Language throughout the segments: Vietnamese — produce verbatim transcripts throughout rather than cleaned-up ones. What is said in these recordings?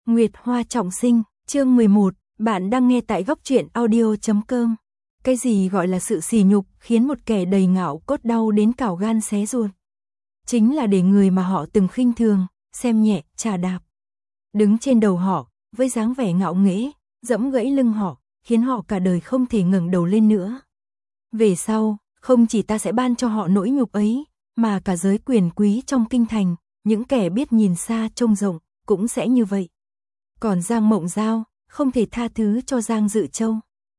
Nguyệt Hoa trọng sinh, chương mười một, bạn đang nghe tại góc truyện audio chấm com. Cái gì gọi là sự sỉ nhục khiến một kẻ đầy ngạo cốt đau đến cào gan xé ruột? Chính là để người mà họ từng khinh thường, xem nhẹ, chà đạp. Đứng trên đầu họ, với dáng vẻ ngạo nghễ, dẫm gãy lưng họ, khiến họ cả đời không thể ngẩng đầu lên nữa. Về sau, không chỉ ta sẽ ban cho họ nỗi nhục ấy, mà cả giới quyền quý trong kinh thành, những kẻ biết nhìn xa trông rộng, cũng sẽ như vậy. Còn Giang Mộng Giao, không thể tha thứ cho Giang Dự Châu.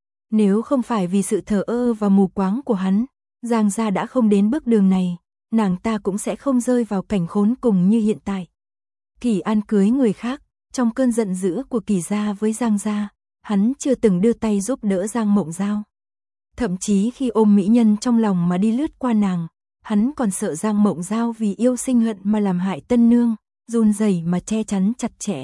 Nếu không phải vì sự thờ ơ và mù quáng của hắn, Giang gia đã không đến bước đường này, nàng ta cũng sẽ không rơi vào cảnh khốn cùng như hiện tại. Kỳ An cưới người khác, trong cơn giận dữ của Kỳ gia với Giang gia, hắn chưa từng đưa tay giúp đỡ Giang Mộng Giao. Thậm chí khi ôm mỹ nhân trong lòng mà đi lướt qua nàng, hắn còn sợ Giang Mộng Giao vì yêu sinh hận mà làm hại tân nương, run rẩy mà che chắn chặt chẽ.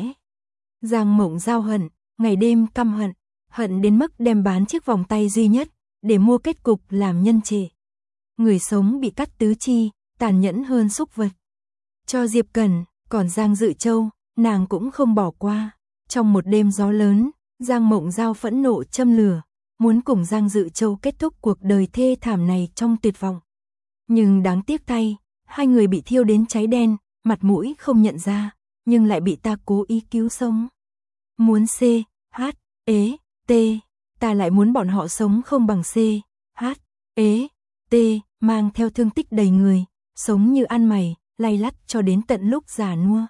Giang Mộng Giao hận, ngày đêm căm hận, hận đến mức đem bán chiếc vòng tay duy nhất, để mua kết cục làm nhân trệ. Người sống bị cắt tứ chi, tàn nhẫn hơn súc vật. Cho Diệp Cẩn, còn Giang Dự Châu, nàng cũng không bỏ qua. Trong một đêm gió lớn, Giang Mộng Giao phẫn nộ châm lửa, muốn cùng Giang Dự Châu kết thúc cuộc đời thê thảm này trong tuyệt vọng. Nhưng đáng tiếc thay, hai người bị thiêu đến cháy đen, mặt mũi không nhận ra, nhưng lại bị ta cố ý cứu sống. Muốn C, H, ế, T, ta lại muốn bọn họ sống không bằng C, H, ế, T, mang theo thương tích đầy người, sống như ăn mày, lay lắt cho đến tận lúc già nua.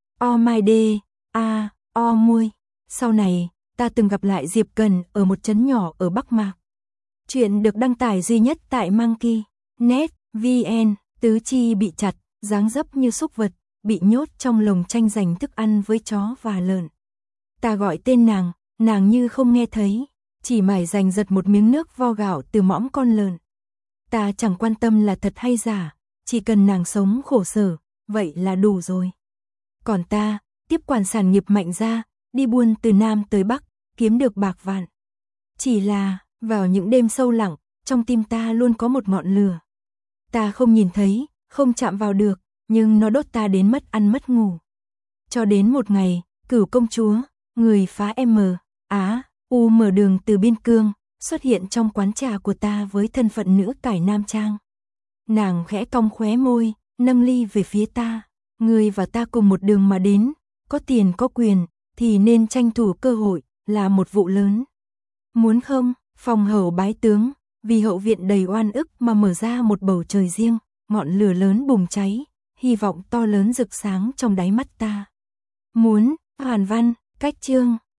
O mai đê, a, o muôi. Sau này, ta từng gặp lại Diệp Cần ở một trấn nhỏ ở Bắc Mạc. Chuyện được đăng tải duy nhất tại Monkey net vn. Tứ chi bị chặt, dáng dấp như súc vật, bị nhốt trong lồng tranh giành thức ăn với chó và lợn. Ta gọi tên nàng, nàng như không nghe thấy, chỉ mải giành giật một miếng nước vo gạo từ mõm con lợn. Ta chẳng quan tâm là thật hay giả, chỉ cần nàng sống khổ sở, vậy là đủ rồi. Còn ta, tiếp quản sản nghiệp Mạnh gia, đi buôn từ Nam tới Bắc, kiếm được bạc vạn. Chỉ là, vào những đêm sâu lặng, trong tim ta luôn có một ngọn lửa. Ta không nhìn thấy, không chạm vào được, nhưng nó đốt ta đến mất ăn mất ngủ. Cho đến một ngày, Cửu công chúa, người phá M, Á, U mở đường từ Biên Cương, xuất hiện trong quán trà của ta với thân phận nữ cải nam trang. Nàng khẽ cong khóe môi, nâng ly về phía ta. Người và ta cùng một đường mà đến, có tiền có quyền, thì nên tranh thủ cơ hội, là một vụ lớn. Muốn không, phòng hầu bái tướng, vì hậu viện đầy oan ức mà mở ra một bầu trời riêng, ngọn lửa lớn bùng cháy, hy vọng to lớn rực sáng trong đáy mắt ta. Muốn, Hàn Văn, cách chương.